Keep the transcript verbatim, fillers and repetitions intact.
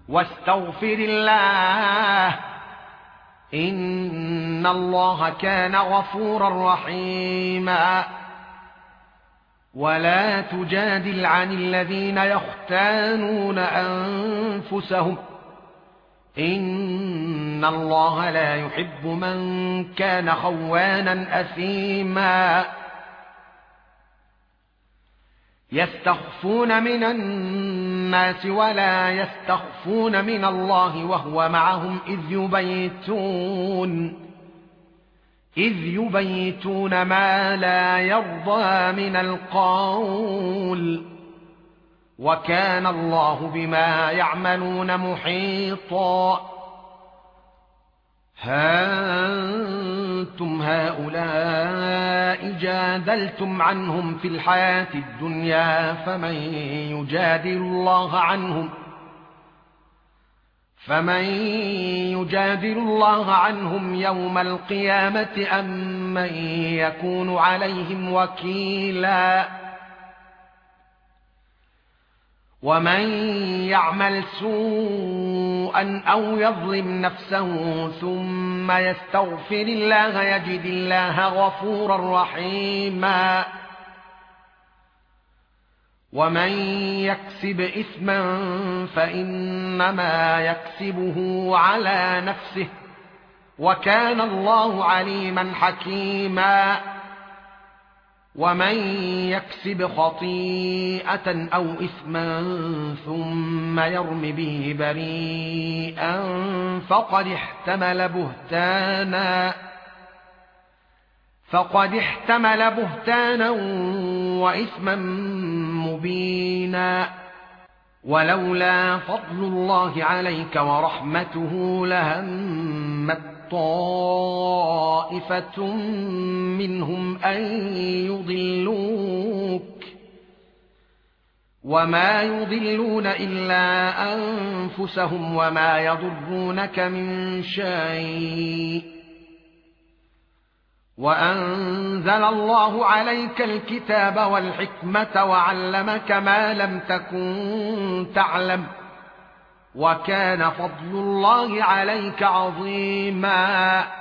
واستغفر الله إن الله كان غفورا رحيما ولا تجادل عن الذين يختانون أنفسهم إن الله لا يحب من كان خوانا أثيما يستخفون من الناس ولا يستخفون من الله وهو معهم إذ يبيتون إذ يبيتون ما لا يرضى من القول وكان الله بما يعملون محيطا ها أنتم هؤلاء جادلتم عنهم في الحياة الدنيا فمن يجادل الله عنهم فمن يجادل الله عنهم يوم القيامة أم من يكون عليهم وكيلا ومن يعمل سوءا أو يظلم نفسه ثم يستغفر الله يجد الله غفورا رحيما ومن يكسب إثما فإنما يكسبه على نفسه وكان الله عليما حكيما ومن يكسب خطيئة أو إثما ثم يرم به بريئا فقد احتمل بهتانا فقد احتمل بهتانا وإثما مبينا ولولا فضل الله عليك ورحمته لهمت طائفة منهم أن يضلوك وما يضلون إلا أنفسهم وما يضرونك من شيء وأنزل الله عليك الكتاب والحكمة وعلمك ما لم تكن تعلم وكان فضل الله عليك عظيما